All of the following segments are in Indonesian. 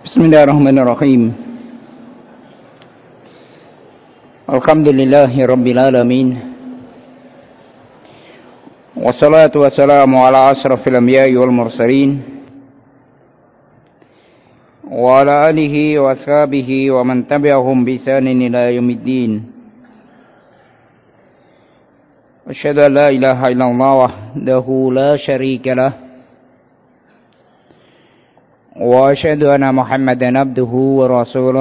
Bismillahirrahmanirrahim. Alhamdulillahi rabbil alamin. Wassalatu wassalamu ala asrafil anbiya'i wal mursalin wa ala alihi wa ashabihi wa man tabi'ahum bi ihsanin ila yaumiddin. Asyhadu an la ilaha illallah wahdahu la syarika lah wa asyhadu anna Muhammadan abduhu wa rasuluh.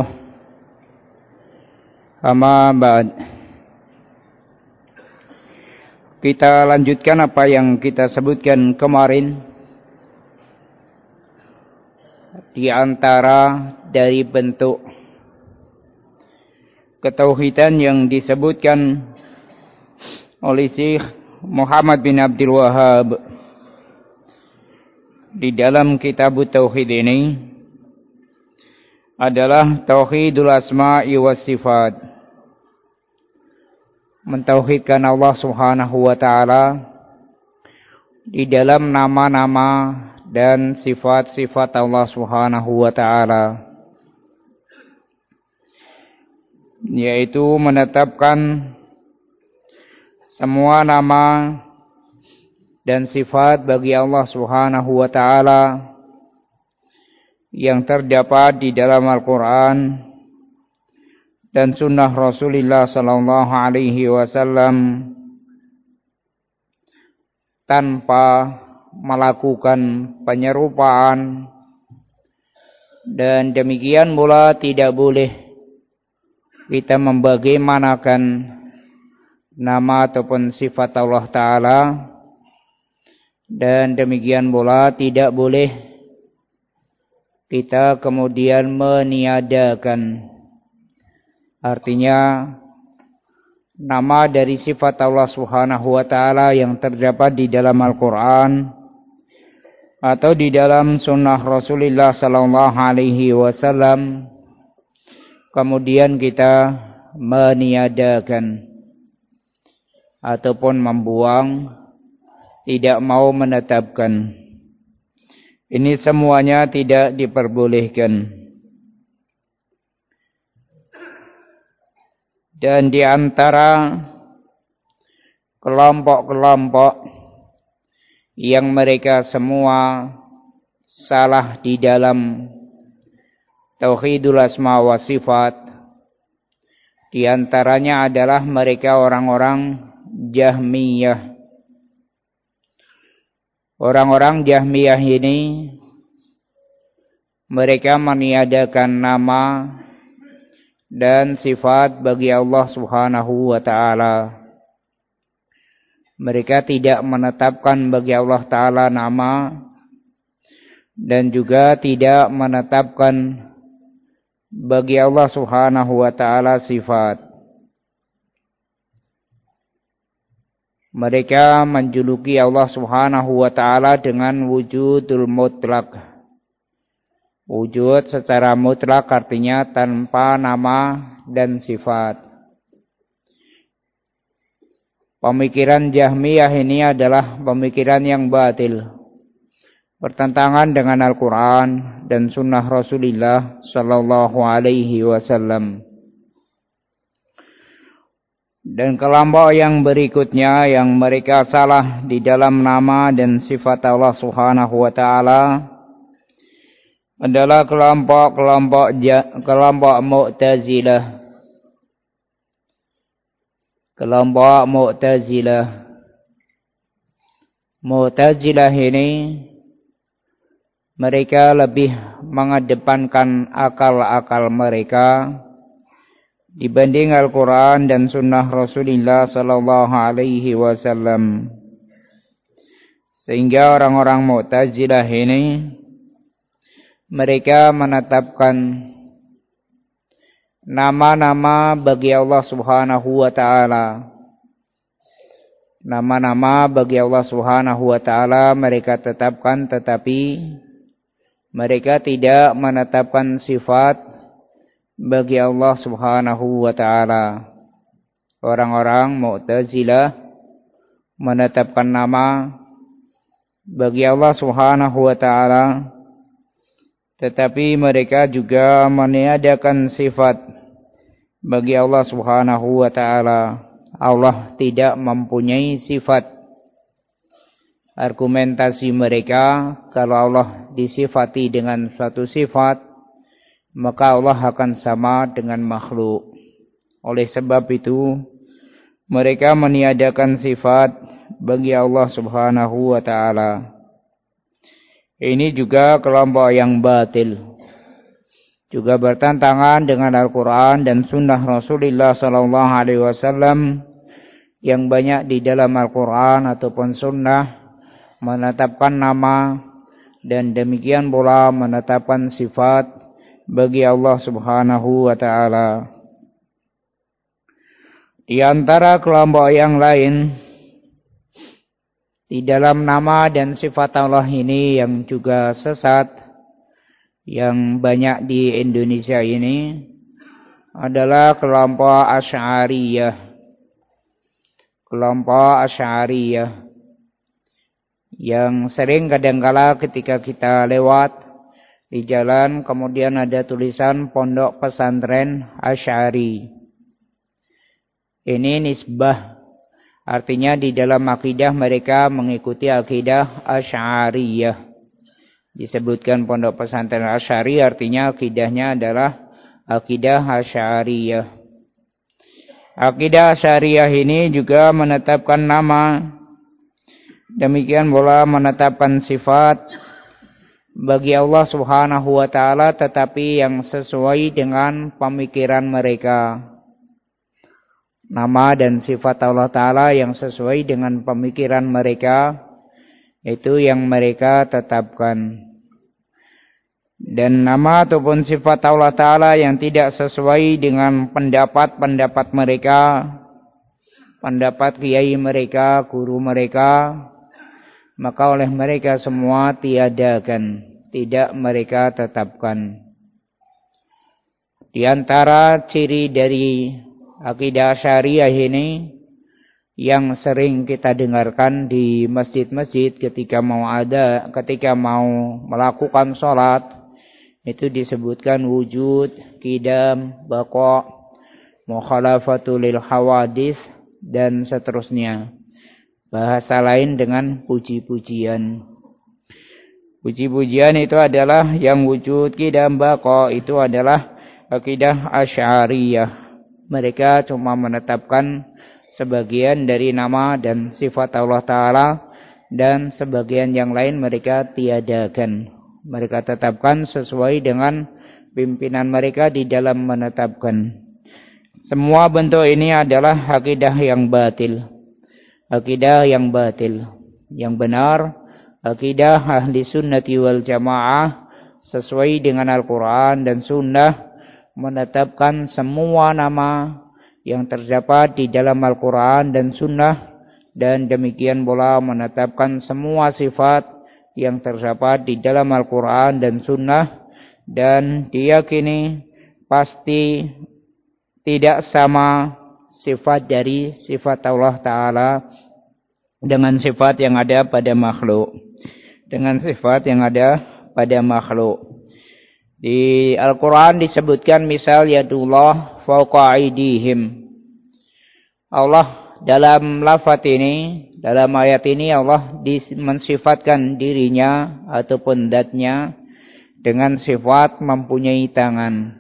Amma ba'd. Kita lanjutkan apa yang kita sebutkan kemarin. Di antara dari bentuk ketauhidan yang disebutkan oleh Syekh Muhammad bin Abdul Wahhab di dalam kitab Tauhid ini adalah Tauhidul Asma'i was Sifat. Mentauhidkan Allah Subhanahu wa taala di dalam nama-nama dan sifat-sifat Allah Subhanahu wa taala, yaitu menetapkan semua nama dan sifat bagi Allah Subhanahu wa taala yang terdapat di dalam Al-Qur'an dan sunnah Rasulullah sallallahu alaihi wasallam tanpa melakukan penyerupaan, dan demikian pula tidak boleh kita membagaimanakan nama ataupun sifat Allah taala, dan demikian pula tidak boleh kita kemudian meniadakan, artinya nama dari sifat Allah Subhanahu wa taala yang terdapat di dalam Al-Qur'an atau di dalam sunnah Rasulullah sallallahu alaihi wasallam kemudian kita meniadakan ataupun membuang, tidak mau menetapkan. Ini semuanya tidak diperbolehkan. Dan di antara kelompok-kelompok yang mereka semua salah di dalam Tauhidul Asma wa Sifat, di antaranya adalah mereka orang-orang Jahmiyah. Orang-orang Jahmiyah ini mereka meniadakan nama dan sifat bagi Allah Subhanahu wa taala. Mereka tidak menetapkan bagi Allah taala nama dan juga tidak menetapkan bagi Allah Subhanahu wa taala sifat. Mereka menjuluki Allah Subhanahu wa taala dengan wujudul mutlak. Wujud secara mutlak artinya tanpa nama dan sifat. Pemikiran Jahmiyah ini adalah pemikiran yang batil, bertentangan dengan Al-Quran dan sunnah Rasulullah sallallahu alaihi wasallam. Dan kelompok yang berikutnya yang mereka salah di dalam nama dan sifat Allah Subhanahu wa taala adalah kelompok Mu'tazilah. Kelompok Mu'tazilah. Mu'tazilah ini mereka lebih mengedepankan akal-akal mereka dibanding Al-Quran dan sunnah Rasulullah sallallahu alaihi wasallam. Sehingga orang-orang Mu'tazilah ini mereka menetapkan nama-nama bagi Allah Subhanahu wa taala. Nama-nama bagi Allah Subhanahu wa taala mereka tetapkan, tetapi mereka tidak menetapkan sifat bagi Allah Subhanahu wa taala. Orang-orang Mu'tazilah menetapkan nama bagi Allah Subhanahu wa taala tetapi mereka juga meniadakan sifat bagi Allah Subhanahu wa taala. Allah tidak mempunyai sifat. Argumentasi mereka, kalau Allah disifati dengan suatu sifat, maka Allah akan sama dengan makhluk. Oleh sebab itu, mereka meniadakan sifat bagi Allah Subhanahu wa taala. Ini juga kelompok yang batil, juga bertentangan dengan Al-Quran dan Sunnah Rasulullah SAW yang banyak di dalam Al-Quran ataupun Sunnah menetapkan nama dan demikian pula menetapkan sifat bagi Allah Subhanahu wa taala. Di antara kelompok yang lain, di dalam nama dan sifat Allah ini yang juga sesat, yang banyak di Indonesia ini, adalah kelompok Asy'ariyah. Kelompok Asy'ariyah yang sering kadangkala ketika kita lewat di jalan, kemudian ada tulisan Pondok Pesantren Asy'ari. Ini nisbah, artinya di dalam akidah mereka mengikuti akidah Asy'ariyah. Disebutkan Pondok Pesantren Asy'ari, artinya akidahnya adalah akidah Asy'ariyah. Akidah Asy'ariyah ini juga menetapkan nama, demikian pula menetapkan sifat bagi Allah Subhanahu wa taala, tetapi yang sesuai dengan pemikiran mereka. Nama dan sifat Allah Ta'ala yang sesuai dengan pemikiran mereka, itu yang mereka tetapkan. Dan nama ataupun sifat Allah Ta'ala yang tidak sesuai dengan pendapat-pendapat mereka, pendapat kiai mereka, guru mereka, maka oleh mereka semua tiadakan, tidak mereka tetapkan. Di antara ciri dari akidah syariah ini yang sering kita dengarkan di masjid-masjid ketika mau melakukan sholat, itu disebutkan wujud, qidam, baqa, mukhalafatul lil hawadis, dan seterusnya. Bahasa lain dengan puji-pujian. Puji-pujian itu adalah yang wujud, qidam, baqa, itu adalah akidah Asy'ariyah. Mereka cuma menetapkan sebagian dari nama dan sifat Allah Ta'ala, dan sebagian yang lain mereka tiadakan. Mereka tetapkan sesuai dengan pimpinan mereka di dalam menetapkan. Semua bentuk ini adalah akidah yang batil. Akidah yang batil. Yang benar, akidah ahli sunnati wal jamaah sesuai dengan Al-Quran dan Sunnah, menetapkan semua nama yang terdapat di dalam Al-Quran dan Sunnah, dan demikian pula menetapkan semua sifat yang terdapat di dalam Al-Quran dan Sunnah, dan diyakini pasti tidak sama sifat dari sifat Allah Ta'ala dengan sifat yang ada pada makhluk. Dengan sifat yang ada pada makhluk. Di Al-Quran disebutkan misal yadullah fawqa aydihim. Allah dalam lafaz ini, dalam ayat ini Allah mensifatkan dirinya ataupun zatnya dengan sifat mempunyai tangan.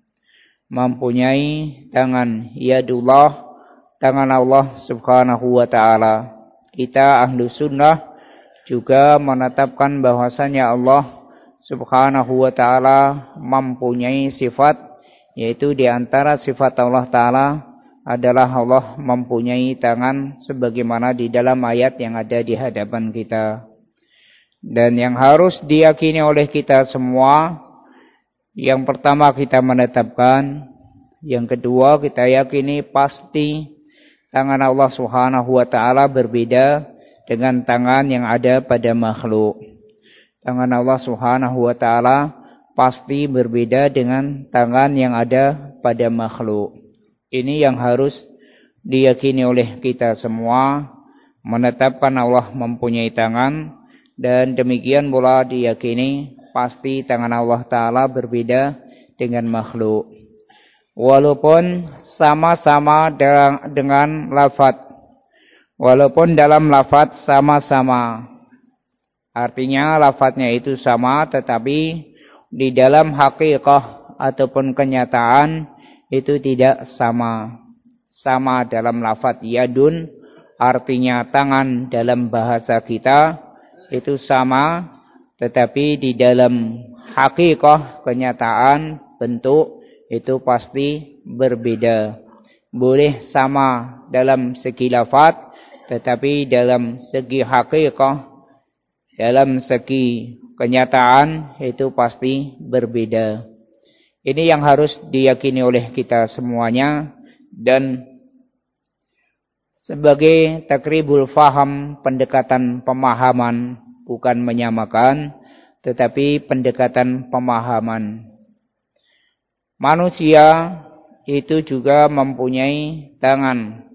Mempunyai tangan. Yadullah, tangan Allah Subhanahu wa ta'ala. Kita ahlu sunnah juga menetapkan bahwasanya Allah Subhanahu wa ta'ala mempunyai sifat, yaitu di antara sifat Allah Ta'ala adalah Allah mempunyai tangan sebagaimana di dalam ayat yang ada di hadapan kita. Dan yang harus diyakini oleh kita semua, yang pertama kita menetapkan, yang kedua kita yakini pasti tangan Allah Subhanahu wa ta'ala berbeda dengan tangan yang ada pada makhluk. Tangan Allah Subhanahu wa ta'ala pasti berbeda dengan tangan yang ada pada makhluk. Ini yang harus diyakini oleh kita semua, menetapkan Allah mempunyai tangan, dan demikian pula diyakini pasti tangan Allah Ta'ala berbeda dengan makhluk. Walaupun sama-sama dengan lafaz. Walaupun dalam lafaz sama-sama. Artinya lafaznya itu sama, tetapi di dalam hakikah ataupun kenyataan itu tidak sama. Sama dalam lafaz yadun, artinya tangan dalam bahasa kita itu sama, tetapi di dalam hakikah kenyataan bentuk itu pasti berbeda. Boleh sama dalam segi lafaz, tetapi dalam segi hakikah, dalam segi kenyataan itu pasti berbeda. Ini yang harus diyakini oleh kita semuanya, dan sebagai takribul faham, pendekatan pemahaman, bukan menyamakan, tetapi pendekatan pemahaman. Manusia itu juga mempunyai tangan.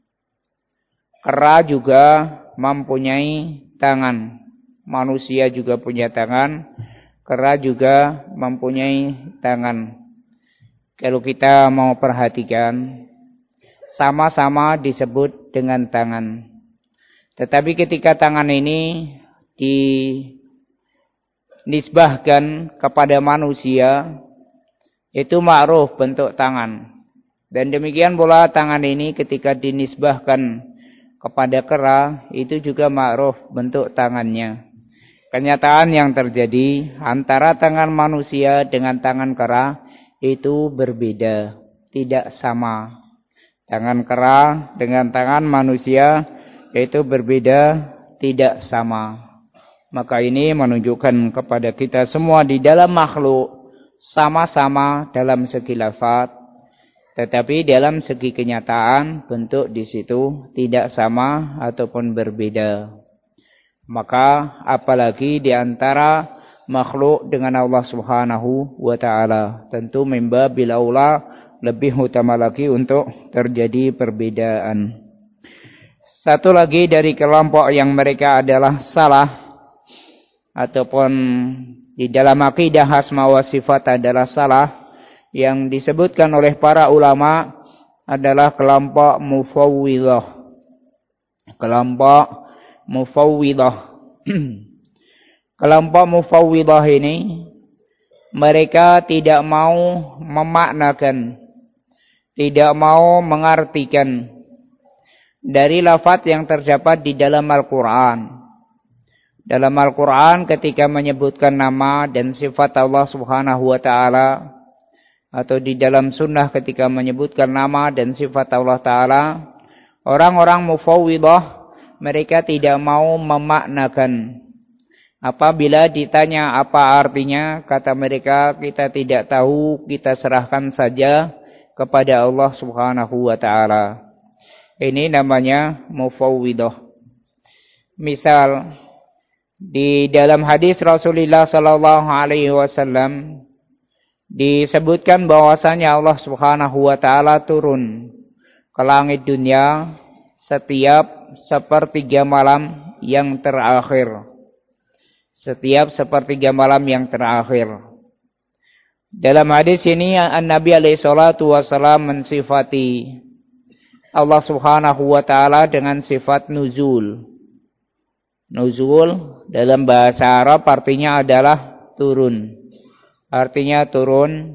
Kera juga mempunyai tangan. Manusia juga punya tangan, kera juga mempunyai tangan. Kalau kita mau perhatikan, sama-sama disebut dengan tangan. Tetapi ketika tangan ini dinisbahkan kepada manusia, itu ma'ruf bentuk tangan. Dan demikian pula tangan ini ketika dinisbahkan kepada kera, itu juga ma'ruf bentuk tangannya. Kenyataan yang terjadi antara tangan manusia dengan tangan kera itu berbeda, tidak sama. Tangan kera dengan tangan manusia itu berbeda, tidak sama. Maka ini menunjukkan kepada kita semua di dalam makhluk sama-sama dalam segi lafaz, tetapi dalam segi kenyataan bentuk di situ tidak sama ataupun berbeda. Maka apalagi di antara makhluk dengan Allah Subhanahu wa Ta'ala, tentu mimbabil aula, lebih utama lagi untuk terjadi perbedaan. Satu lagi dari kelompok yang mereka adalah salah, ataupun di dalam akidah asma wa sifat adalah salah, yang disebutkan oleh para ulama adalah kelompok mufawwidah. Kelompok mufawwidah. Kelompok mufawwidah ini mereka tidak mau memaknakan, tidak mau mengartikan dari lafaz yang terdapat di dalam Al-Quran. Dalam Al-Quran ketika menyebutkan nama dan sifat Allah Subhanahu wa Ta'ala, atau di dalam sunnah ketika menyebutkan nama dan sifat Allah Ta'ala, orang-orang mufawwidah mereka tidak mau memaknakan. Apabila ditanya apa artinya, kata mereka, kita tidak tahu, kita serahkan saja kepada Allah Subhanahu wa Ta'ala. Ini namanya mufawwidah. Misal di dalam hadis Rasulullah sallallahu alaihi wasallam disebutkan bahwasanya Allah Subhanahu wa Ta'ala turun ke langit dunia setiap sepertiga malam yang terakhir. Setiap sepertiga malam yang terakhir. Dalam hadis ini An-Nabi alaihi salatu wasallam mensifati Allah Subhanahu wa Ta'ala dengan sifat nuzul. Nuzul dalam bahasa Arab artinya adalah turun. Artinya turun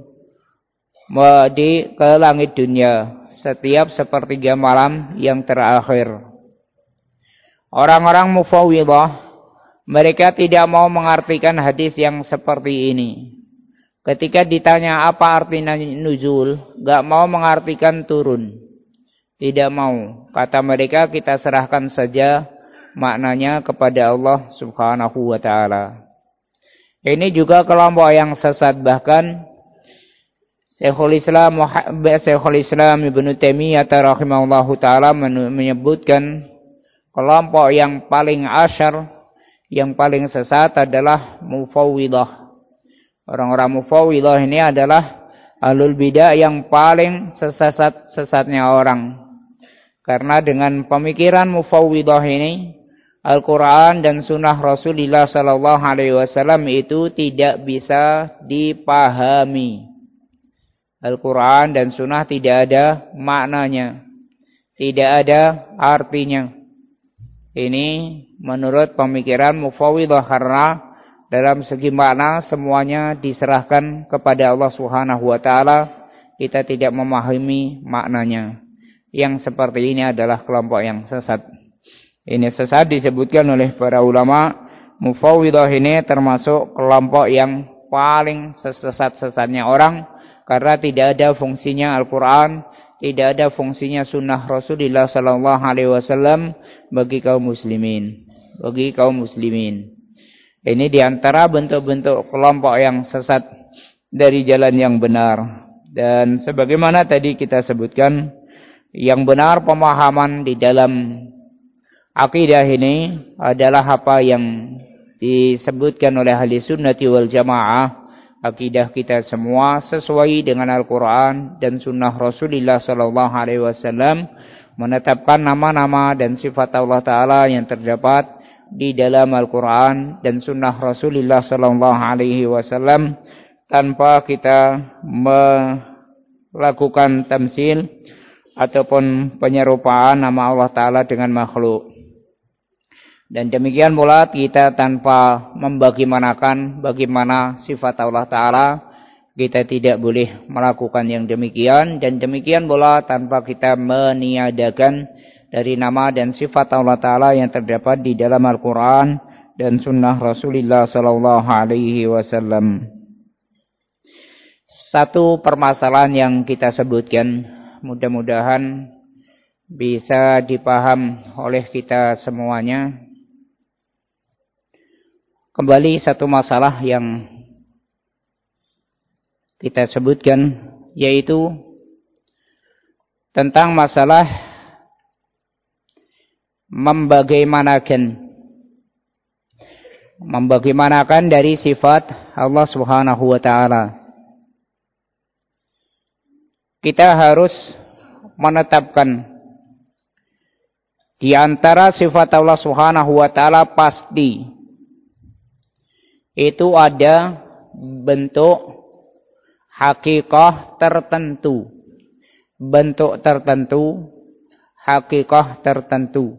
ke langit dunia setiap sepertiga malam yang terakhir. Orang-orang mufawwidah mereka tidak mau mengartikan hadis yang seperti ini. Ketika ditanya apa artinya nuzul, enggak mau mengartikan turun. Tidak mau. Kata mereka, kita serahkan saja maknanya kepada Allah Subhanahu wa Ta'ala. Ini juga kelompok yang sesat, bahkan Syekhul Islam Ibnu Taimiyah rahimahullahu taala menyebutkan kelompok yang paling asyar, yang paling sesat adalah mufawwidah. Orang-orang mufawwidah ini adalah ahlul bidah yang paling sesatnya orang. Karena dengan pemikiran mufawwidah ini, Al-Quran dan sunnah Rasulullah sallallahu alaihi wasallam itu tidak bisa dipahami. Al-Quran dan sunnah tidak ada maknanya, tidak ada artinya. Ini menurut pemikiran Mufawwidhah, karena dalam segi makna semuanya diserahkan kepada Allah Subhanahu wa taala. Kita tidak memahami maknanya. Yang seperti ini adalah kelompok yang sesat. Ini sesat disebutkan oleh para ulama. Mufawwidhah ini termasuk kelompok yang paling sesat-sesatnya orang, karena tidak ada fungsinya Al-Quran, tidak ada fungsinya sunnah Rasulullah sallallahu alaihi wasallam bagi kaum muslimin. Ini diantara bentuk-bentuk kelompok yang sesat dari jalan yang benar. Dan sebagaimana tadi kita sebutkan, yang benar pemahaman di dalam akidah ini adalah apa yang disebutkan oleh ahli sunnati wal jamaah. Akidah kita semua sesuai dengan Al-Quran dan sunnah Rasulullah sallallahu alaihi wasallam, menetapkan nama-nama dan sifat Allah Ta'ala yang terdapat di dalam Al-Quran dan sunnah Rasulullah sallallahu alaihi wasallam, tanpa kita melakukan tamsil ataupun penyerupaan nama Allah Ta'ala dengan makhluk. Dan demikian pula kita tanpa membagaimanakan bagaimana sifat Allah Ta'ala, kita tidak boleh melakukan yang demikian. Dan demikian pula tanpa kita meniadakan dari nama dan sifat Allah Ta'ala yang terdapat di dalam Al-Quran dan sunnah Rasulullah sallallahu alaihi wasallam. Satu permasalahan yang kita sebutkan, mudah-mudahan bisa dipaham oleh kita semuanya. Kembali satu masalah yang kita sebutkan, yaitu tentang masalah membagaimanakan dari sifat Allah Subhanahu wa taala. Kita harus menetapkan di antara sifat Allah Subhanahu wa taala pasti itu ada bentuk hakikah tertentu. Bentuk tertentu, hakikah tertentu.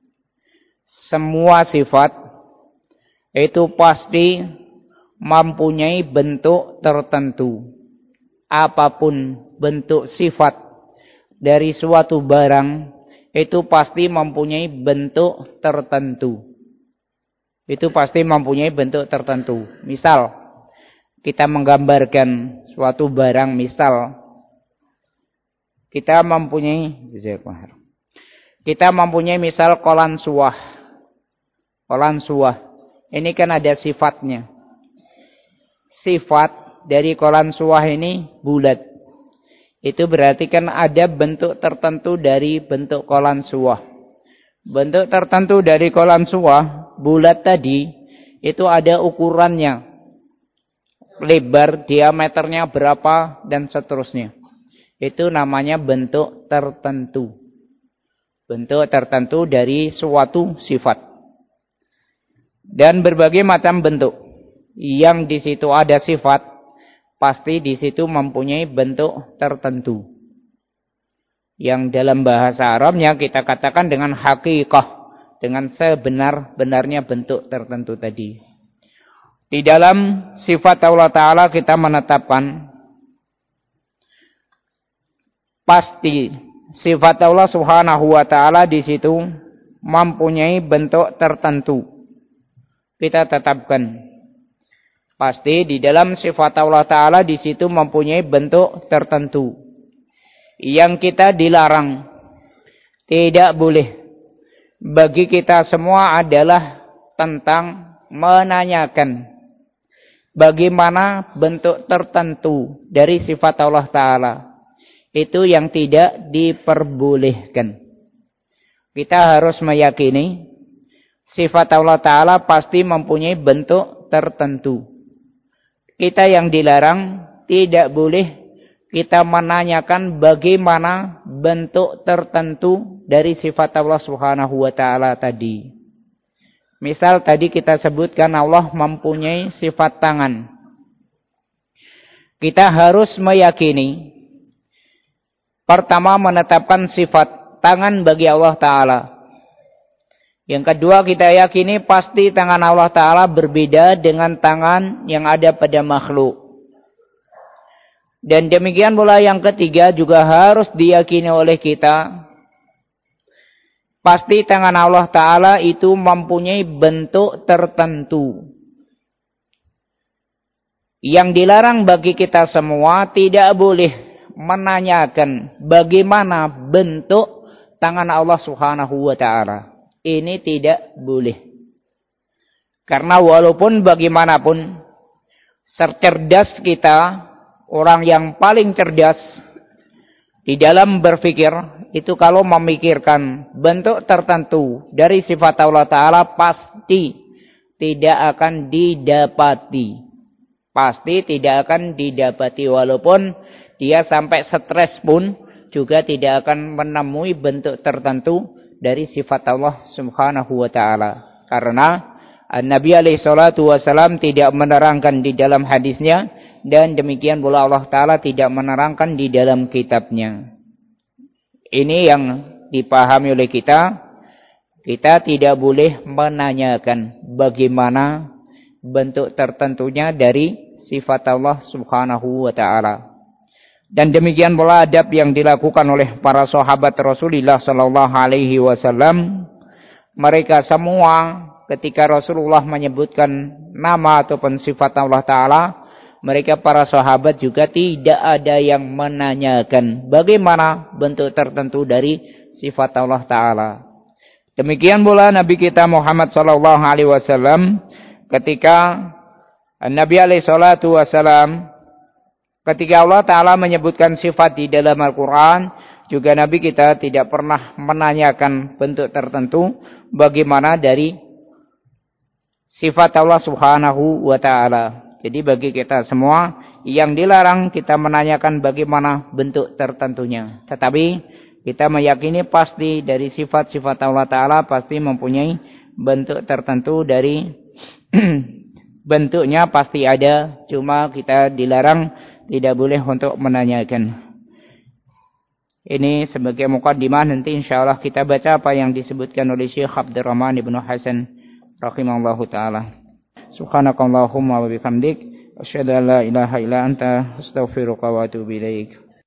Semua sifat itu pasti mempunyai bentuk tertentu. Apapun bentuk sifat dari suatu barang, itu pasti mempunyai bentuk tertentu. Itu pasti mempunyai bentuk tertentu. Misal, kita menggambarkan suatu barang, misal kita mempunyai misal kolan suah. Kolan suah. Ini kan ada sifatnya. Sifat dari kolan suah ini bulat. Itu berarti kan ada bentuk tertentu dari bentuk kolan suah. Bentuk tertentu dari kolan suah bulat tadi itu ada ukurannya, lebar, diameternya berapa dan seterusnya. Itu namanya bentuk tertentu. Bentuk tertentu dari suatu sifat. Dan berbagai macam bentuk yang di situ ada sifat, pasti di situ mempunyai bentuk tertentu. Yang dalam bahasa Arabnya kita katakan dengan hakikah, dengan sebenar-benarnya bentuk tertentu tadi. Di dalam sifat Allah Ta'ala kita menetapkan pasti sifat Allah Subhanahu wa Ta'ala di situ mempunyai bentuk tertentu. Kita tetapkan pasti di dalam sifat Allah Ta'ala di situ mempunyai bentuk tertentu. Yang kita dilarang, tidak boleh bagi kita semua adalah tentang menanyakan bagaimana bentuk tertentu dari sifat Allah Ta'ala. Itu yang tidak diperbolehkan. Kita harus meyakini sifat Allah Ta'ala pasti mempunyai bentuk tertentu. Kita yang dilarang tidak boleh kita menanyakan bagaimana bentuk tertentu dari sifat Allah Subhanahu wa Ta'ala tadi. Misal tadi kita sebutkan Allah mempunyai sifat tangan. Kita harus meyakini, pertama menetapkan sifat tangan bagi Allah Ta'ala. Yang kedua kita yakini pasti tangan Allah Ta'ala berbeda dengan tangan yang ada pada makhluk. Dan demikian pula yang ketiga juga harus diyakini oleh kita, pasti tangan Allah Ta'ala itu mempunyai bentuk tertentu. Yang dilarang bagi kita semua tidak boleh menanyakan bagaimana bentuk tangan Allah Subhanahu wa Ta'ala. Ini tidak boleh. Karena walaupun bagaimanapun, cerdas kita, orang yang paling cerdas di dalam berpikir, itu kalau memikirkan bentuk tertentu dari sifat Allah Ta'ala pasti tidak akan didapati. Pasti tidak akan didapati, walaupun dia sampai stres pun juga tidak akan menemui bentuk tertentu dari sifat Allah Subhanahu wa Ta'ala. Karena Nabi alaihi salatu wasallam tidak menerangkan di dalam hadisnya, dan demikian pula Allah Ta'ala tidak menerangkan di dalam kitabnya. Ini yang dipahami oleh kita. Kita tidak boleh menanyakan bagaimana bentuk tertentunya dari sifat Allah Subhanahu wa Ta'ala. Dan demikian pula adab yang dilakukan oleh para sahabat Rasulullah sallallahu alaihi wasallam. Mereka semua ketika Rasulullah menyebutkan nama ataupun sifat Allah Ta'ala, mereka para sahabat juga tidak ada yang menanyakan bagaimana bentuk tertentu dari sifat Allah Ta'ala. Demikian pula Nabi kita Muhammad sallallahu alaihi wasallam ketika Nabi alaihi salatu wasallam, ketika Allah Ta'ala menyebutkan sifat di dalam Al-Quran, juga Nabi kita tidak pernah menanyakan bentuk tertentu bagaimana dari sifat Allah Subhanahu wa Ta'ala. Jadi bagi kita semua yang dilarang kita menanyakan bagaimana bentuk tertentunya. Tetapi kita meyakini pasti dari sifat-sifat Allah Ta'ala pasti mempunyai bentuk tertentu, dari bentuknya pasti ada, cuma kita dilarang, tidak boleh untuk menanyakan. Ini sebagai muqaddimah, nanti insyaallah kita baca apa yang disebutkan oleh Syekh Abdurrahman ibnu Hasan rahimahullahu taala. Subhanakallahumma wa bihamdik, asyhadu an la ilaha illa anta, astaghfiruka wa atubu ilaik.